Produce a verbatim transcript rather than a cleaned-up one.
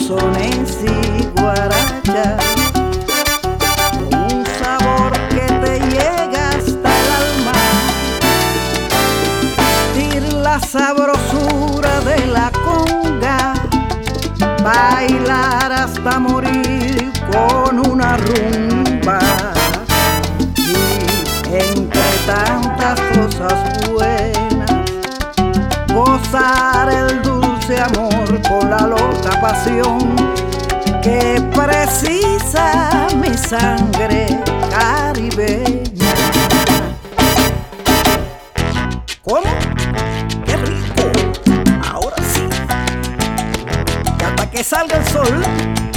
sones y guarachas, un sabor que te llega hasta el alma, sentir la sabrosura de la conga, bailar hasta morir con una rumba, y entre tantas cosas buenas gozar el dulce amor con la loca pasión que precisa mi sangre caribeña. ¿Cómo? ¡Qué rico! Ahora sí, y hasta que salga el sol